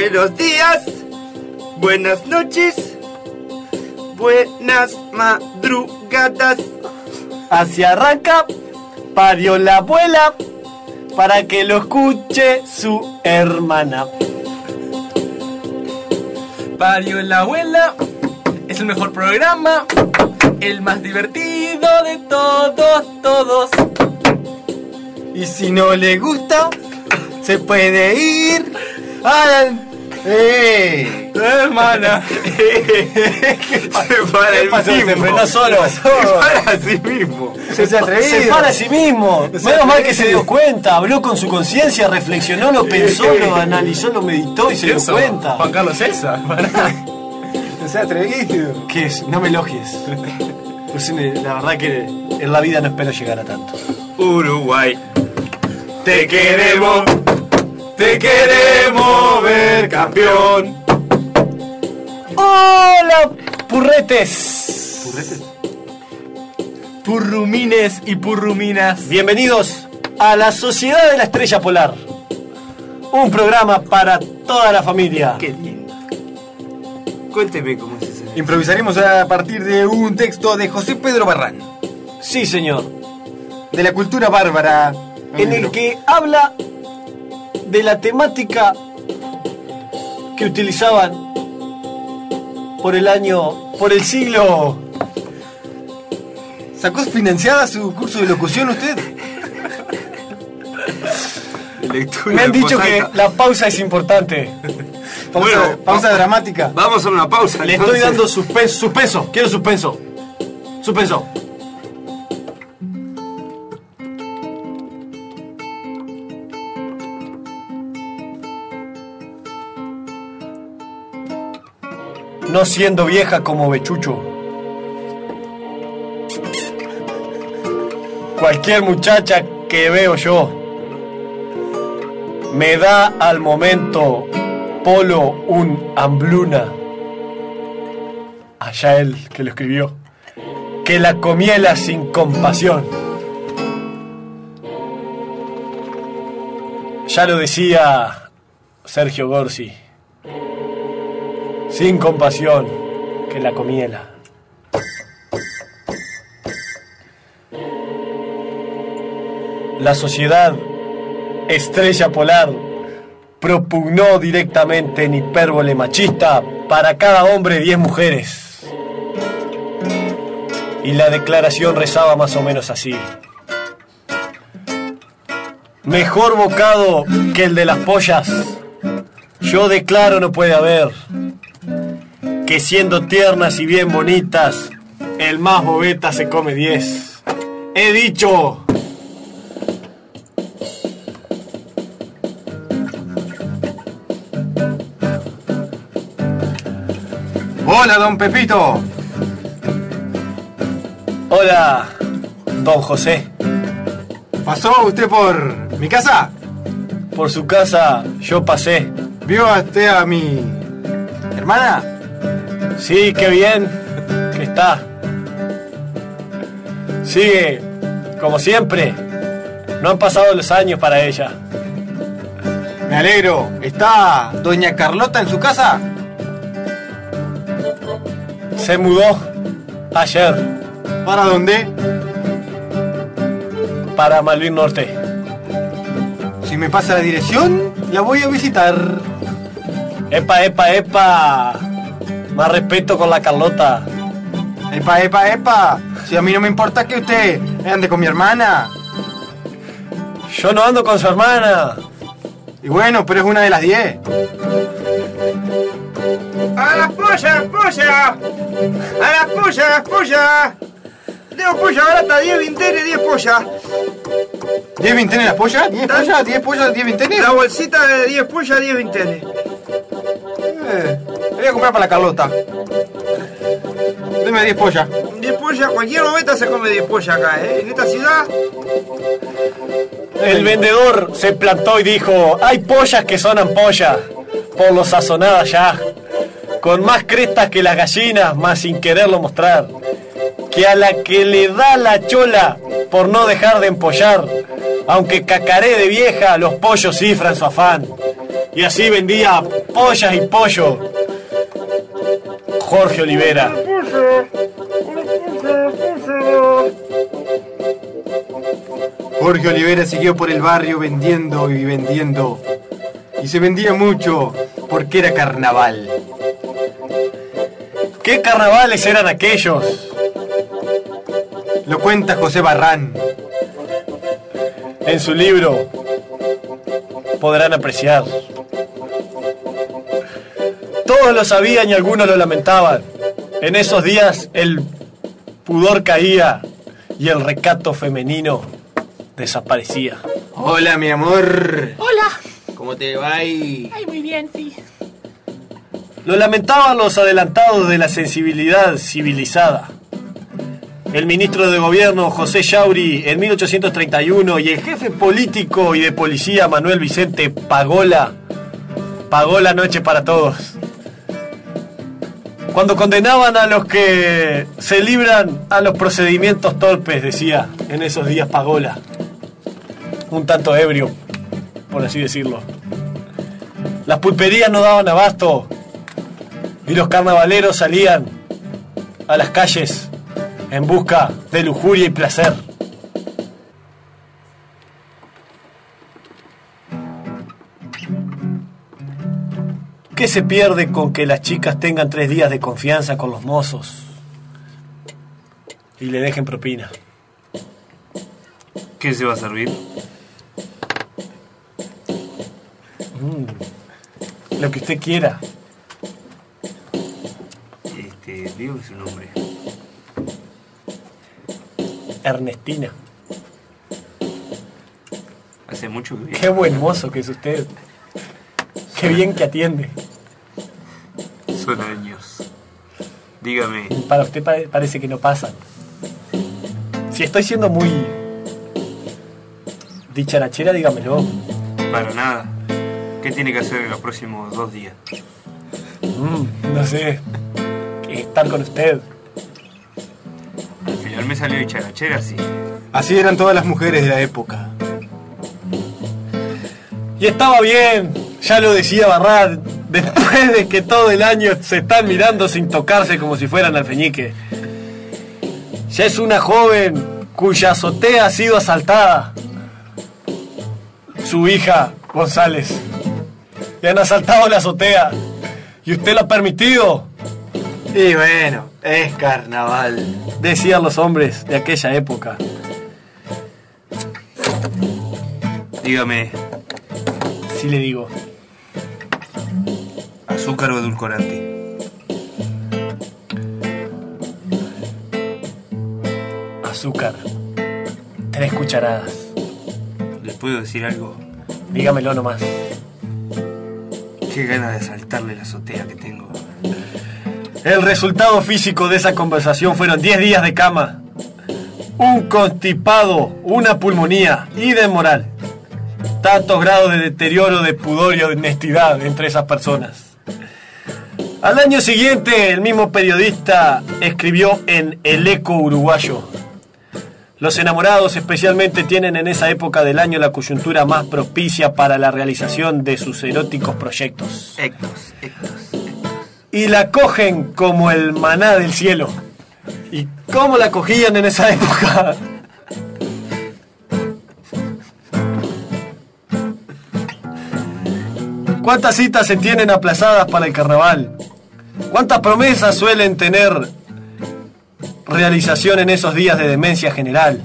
Buenos días, buenas noches, buenas madrugadas. Así arranca, parió la abuela, para que lo escuche su hermana. Parió la abuela, es el mejor programa, el más divertido de todos. Y si no le gusta, se puede ir a... Hermana. Se para el pasó? mismo. Se frenó solo. Se para a sí mismo. Se atrevido. Se para a sí mismo. Menos mal que se dio cuenta, habló con su conciencia, reflexionó, lo pensó, lo analizó, lo meditó y se dio cuenta. Juan Carlos César. No sea atrevido. ¿Qué es? No me elogies. Pues, la verdad que en la vida no espero llegar a tanto. Uruguay, te queremos ver campeón. ¡Hola, purretes! ¿Purretes? Purrumines y purruminas. Bienvenidos a la Sociedad de la Estrella Polar. Un programa para toda la familia. Qué lindo. Cuénteme cómo es eso. Improvisaremos a partir de un texto de José Pedro Barrán, Sí, señor. de la cultura bárbara, En el que habla de la temática que utilizaban por el siglo. ¿Sacó financiada su curso de locución usted? Lectura Me han en dicho voz que alta. la pausa es importante. Pausa dramática. Vamos a una pausa. Le estoy dando suspenso. Quiero suspenso. Suspenso. No siendo vieja como Bechucho. Cualquier muchacha que veo yo me da al momento Polo un hambruna. Allá él que lo escribió. Que la comiela sin compasión. Ya lo decía Sergio Gorsi. Sin compasión, que la comiela. La Sociedad Estrella Polar propugnó directamente en hipérbole machista para cada hombre 10 mujeres. Y la declaración rezaba más o menos así. Mejor bocado que el de las pollas, yo declaro no puede haber. Que siendo tiernas y bien bonitas, el más bobeta se come 10. ¡He dicho! Hola, don Pepito. Hola, don José. ¿Pasó usted por mi casa? Por su casa yo pasé. ¿Vio usted a mi hermana? Sí, qué bien que está. Sigue, como siempre. No han pasado los años para ella. Me alegro. ¿Está doña Carlota en su casa? Se mudó ayer ¿Para dónde? para Malvin Norte. Si me pasa la dirección, la voy a visitar. Epa. Más respeto con la Carlota. Epa. Si a mí no me importa que usted ande con mi hermana. Yo no ando con su hermana. Y bueno, pero es una de las 10. ¡A las pollas! ¡A las pollas! Tengo polla barata, 10 vinteres, 10 pollas. ¿10 vintenes las pollas? ¿10 pollas? ¿10 pollas? ¿10 vintenes? La bolsita de 10 pollas, 10 vinteres. Voy a comprar para la Carlota. Deme 10 pollas. 10 pollas, cualquier bobeta se come 10 pollas acá, ¿eh? En esta ciudad. El vendedor se plantó y dijo: hay pollas que son ampollas, por lo sazonadas ya, con más crestas que las gallinas, más sin quererlo mostrar, que a la que le da la chola por no dejar de empollar, aunque cacaré de vieja, los pollos cifran su afán. Y así vendía pollas y pollo. Jorge Olivera. Jorge Olivera siguió por el barrio vendiendo y vendiendo. Y se vendía mucho porque era carnaval. ¿Qué carnavales eran aquellos? Lo cuenta José Barrán. En su libro podrán apreciar. Todos lo sabían y algunos lo lamentaban. En esos días el pudor caía y el recato femenino desaparecía. Hola, mi amor. Hola. ¿Cómo te va ahí? Ay, muy bien, sí. Lo lamentaban los adelantados de la sensibilidad civilizada. El ministro de Gobierno, José Yauri, en 1831, y el jefe político y de policía, Manuel Vicente Pagola, pagó la noche para todos. Cuando condenaban a los que se libran a los procedimientos torpes, decía en esos días Pagola, un tanto ebrio, por así decirlo. Las pulperías no daban abasto y los carnavaleros salían a las calles en busca de lujuria y placer. ¿Qué se pierde con que las chicas tengan 3 días de confianza con los mozos y le dejen propina? ¿Qué se va a servir? Lo que usted quiera. Digo su nombre. Ernestina. Hace mucho que... Qué buen mozo que es usted. Qué bien que atiende. Son años. Dígame. Para usted parece que no pasan. Si estoy siendo muy dicharachera, dígamelo. Para nada. ¿Qué tiene que hacer en los próximos 2 días? No sé. Estar con usted. Al final me salió dicharachera, sí. Así eran todas las mujeres de la época. Y estaba bien, ya lo decía Barrad, después de que todo el año se están mirando sin tocarse como si fueran alfeñique. Ya es una joven cuya azotea ha sido asaltada. Su hija, González. Le han asaltado la azotea. ¿Y usted lo ha permitido? Y bueno, es carnaval, decían los hombres de aquella época. Dígame. Sí le digo. ¿Azúcar o edulcorante? Azúcar. 3 cucharadas. ¿Les puedo decir algo? Dígamelo nomás. Qué ganas de asaltarle la azotea que tengo. El resultado físico de esa conversación fueron 10 días de cama, un constipado, una pulmonía y de moral. Tantos grados de deterioro de pudor y honestidad entre esas personas. Al año siguiente, el mismo periodista escribió en El Eco Uruguayo: los enamorados especialmente tienen en esa época del año la coyuntura más propicia para la realización de sus eróticos proyectos. Ectos. Y la cogen como el maná del cielo. ¿Y cómo la cogían en esa época? ¿Cuántas citas se tienen aplazadas para el carnaval? ¿Cuántas promesas suelen tener realización en esos días de demencia general?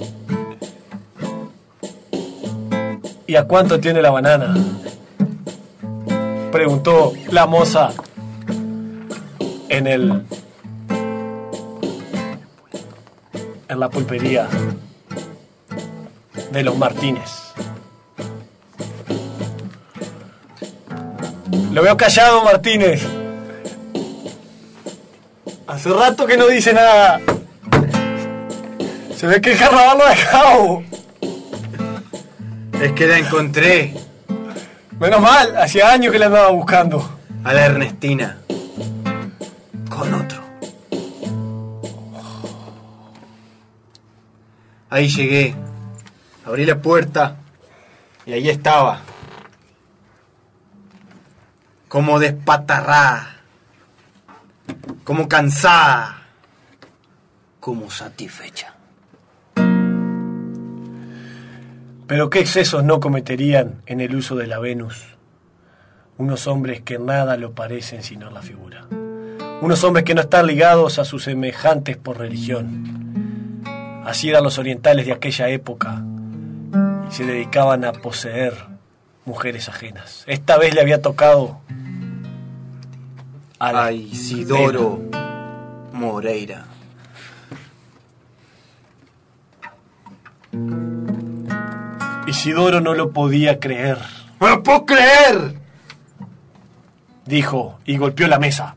¿Y a cuánto tiene la banana?, preguntó la moza en la pulpería de los Martínez. Lo veo callado, Martínez. Hace rato que no dice nada. Se ve que el carnaval lo ha dejado. Es que la encontré. Menos mal, hacía años que la andaba buscando. A la Ernestina. Con otro. Ahí llegué. Abrí la puerta y ahí estaba. como despatarrada, como cansada, como satisfecha. Pero qué excesos no cometerían en el uso de la Venus unos hombres que nada lo parecen sino la figura. Unos hombres que no están ligados a sus semejantes por religión. Así eran los orientales de aquella época y se dedicaban a poseer mujeres ajenas. Esta vez le había tocado a Isidoro Moreira. Isidoro no lo podía creer. ¡No lo puedo creer!, dijo y golpeó la mesa.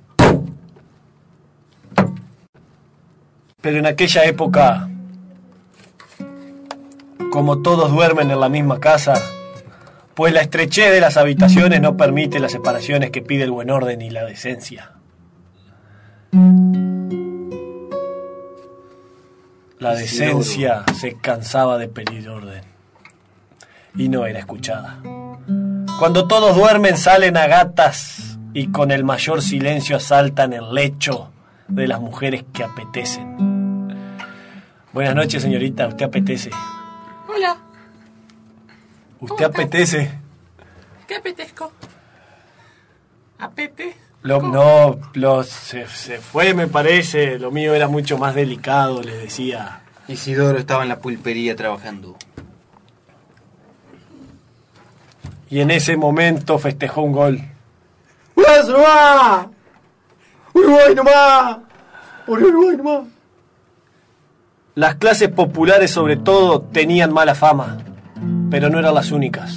Pero en aquella época, como todos duermen en la misma casa, pues la estrechez de las habitaciones no permite las separaciones que pide el buen orden y la decencia. La decencia se cansaba de pedir orden y no era escuchada. Cuando todos duermen salen a gatas y con el mayor silencio asaltan el lecho de las mujeres que apetecen. Buenas noches, señorita. ¿Usted apetece? Hola. ¿Usted apetece? ¿Qué apetezco? ¿Apete? Se fue, me parece. Lo mío era mucho más delicado, les decía. Isidoro estaba en la pulpería trabajando. Y en ese momento festejó un gol. ¡Eso nomás! ¡Uruguay nomás! ¡Uruguay nomás! Las clases populares, sobre todo, tenían mala fama, pero no eran las únicas.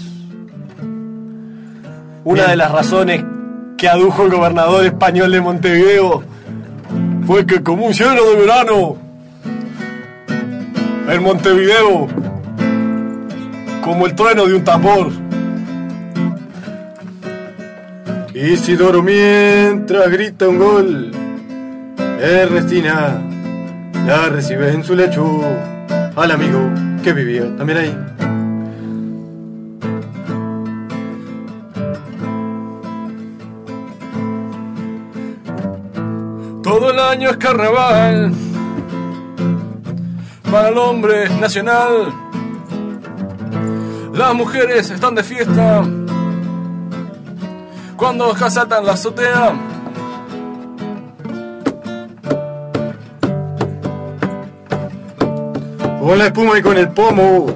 Una de las razones que adujo el gobernador español de Montevideo fue que, como un cielo de verano, en Montevideo, como el trueno de un tambor, Isidoro mientras grita un gol, Ernestina la recibe en su lecho al amigo que vivía también ahí. Todo el año es carnaval para el hombre nacional. Las mujeres están de fiesta cuando asaltan la azotea. Con la espuma y con el pomo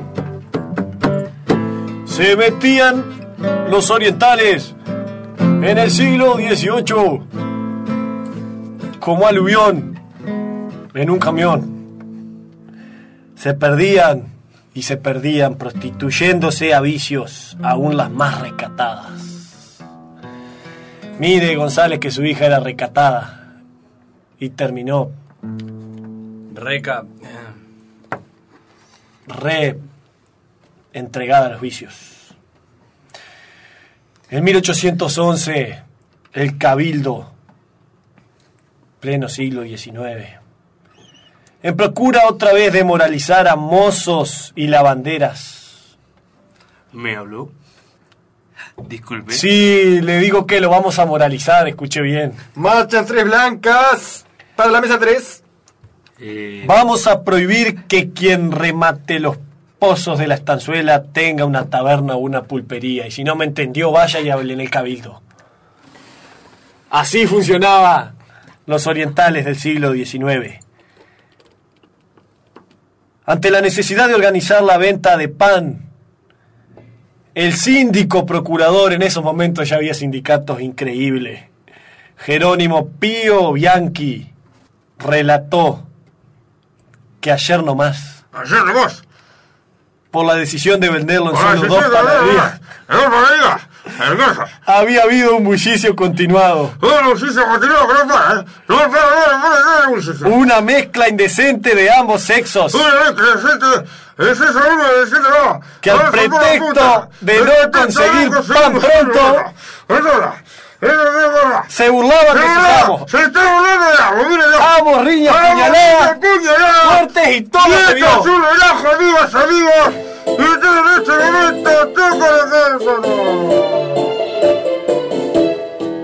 se metían los orientales en el siglo XVIII como aluvión en un camión. Se perdían y se perdían, prostituyéndose a vicios, aún las más recatadas. Mire, González, que su hija era recatada y terminó entregada a los vicios. En 1811, el Cabildo, pleno siglo XIX, en procura otra vez de moralizar a mozos y lavanderas. ¿Me habló? Disculpe. Sí, le digo que lo vamos a moralizar, escuche bien. Marchan 3 blancas para la mesa 3. Vamos a prohibir que quien remate los pozos de la estanzuela tenga una taberna o una pulpería. Y si no me entendió, vaya y hable en el Cabildo. Así funcionaba los orientales del siglo XIX. Ante la necesidad de organizar la venta de pan, el síndico procurador, en esos momentos ya había sindicatos increíbles, Jerónimo Pío Bianchi, relató que ayer nomás, por la decisión de venderlo en solo 2 panaderías, había habido un bullicio continuado. Una mezcla indecente de ambos sexos. Que al pretexto de no conseguir pan pronto, se burlaban de sus amos. Se está burlando de algo, mire yo. Amos, riñas, puñaladas, muertes y todo se vio. Esto es un relajo, amigas, amigos. Y en este momento toca la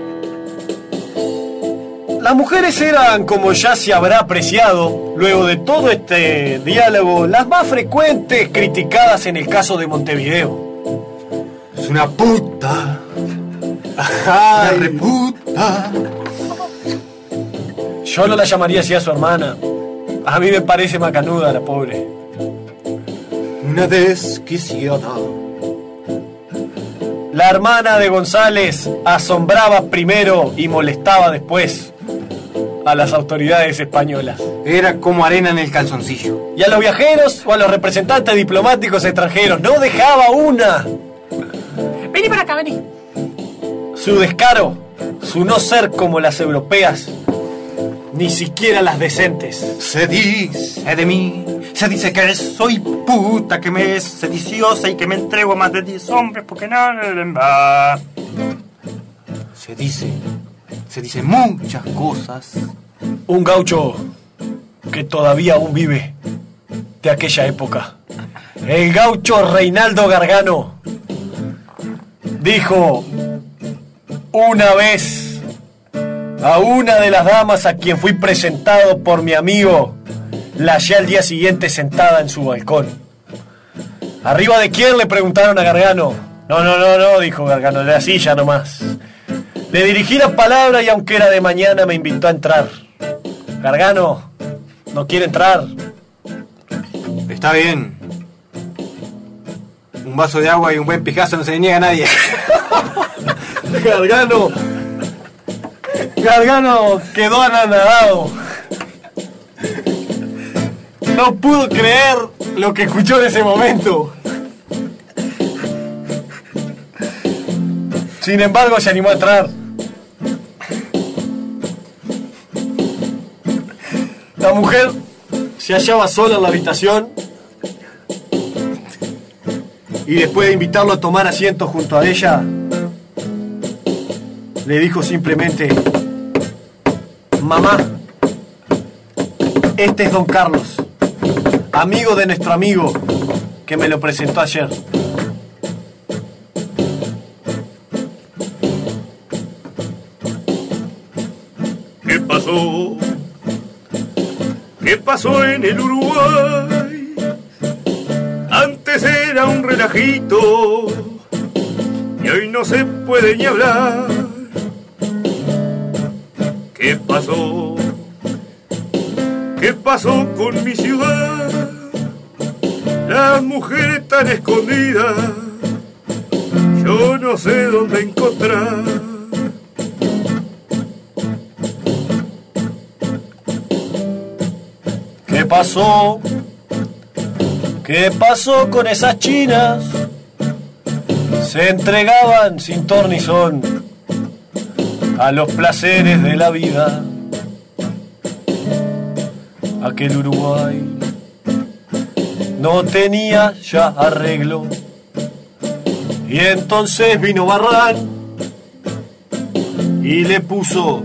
Las mujeres eran, como ya se habrá apreciado, luego de todo este diálogo, las más frecuentes criticadas en el caso de Montevideo. Es una puta. Ay, Una reputa. yo no la llamaría así a su hermana. A mí me parece macanuda la pobre. Una desquiciada. La hermana de González asombraba primero y molestaba después a las autoridades españolas. Era como arena en el calzoncillo. Y a los viajeros o a los representantes diplomáticos extranjeros no dejaba una. Vení para acá, vení. Su descaro, su no ser como las europeas, ni siquiera las decentes. Se dice de mí, se dice que soy puta, que me es sediciosa y que me entrego a más de 10 hombres porque no va. Se dice muchas cosas. Un gaucho que todavía aún vive de aquella época. El gaucho Reinaldo Gargano dijo una vez a una de las damas a quien fui presentado por mi amigo, la hallé al día siguiente sentada en su balcón. ¿Arriba de quién?, le preguntaron a Gargano. No, dijo Gargano, de la silla nomás. Le dirigí la palabra y aunque era de mañana me invitó a entrar. Gargano, ¿no quiere entrar? Está bien. Un vaso de agua y un buen pijazo no se le niega a nadie. Gargano quedó anonadado. No pudo creer lo que escuchó en ese momento. Sin embargo, se animó a entrar. La mujer se hallaba sola en la habitación y después de invitarlo a tomar asiento junto a ella, le dijo simplemente: mamá, este es don Carlos, amigo de nuestro amigo, que me lo presentó ayer. ¿Qué pasó? ¿Qué pasó en el Uruguay? Antes era un relajito y hoy no se puede ni hablar. ¿Qué pasó? ¿Qué pasó con mi ciudad? Las mujeres están escondidas, yo no sé dónde encontrar. ¿Qué pasó? ¿Qué pasó con esas chinas? Se entregaban sin ton ni son a los placeres de la vida. Aquel Uruguay no tenía ya arreglo. Y entonces vino Barrán y le puso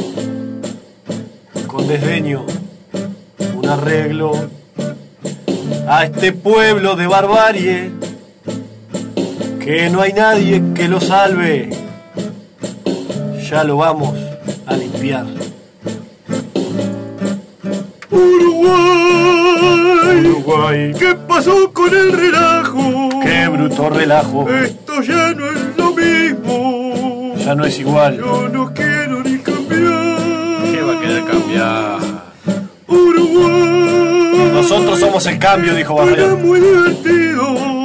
con desdeño un arreglo a este pueblo de barbarie, que no hay nadie que lo salve. Ya lo vamos a limpiar. Uruguay, ¿qué pasó con el relajo? ¡Qué bruto relajo! Esto ya no es lo mismo. Ya no es igual. Yo no quiero ni cambiar. ¿Qué va a querer cambiar? Uruguay. Nosotros somos el cambio, dijo Era Barrera. muy divertido.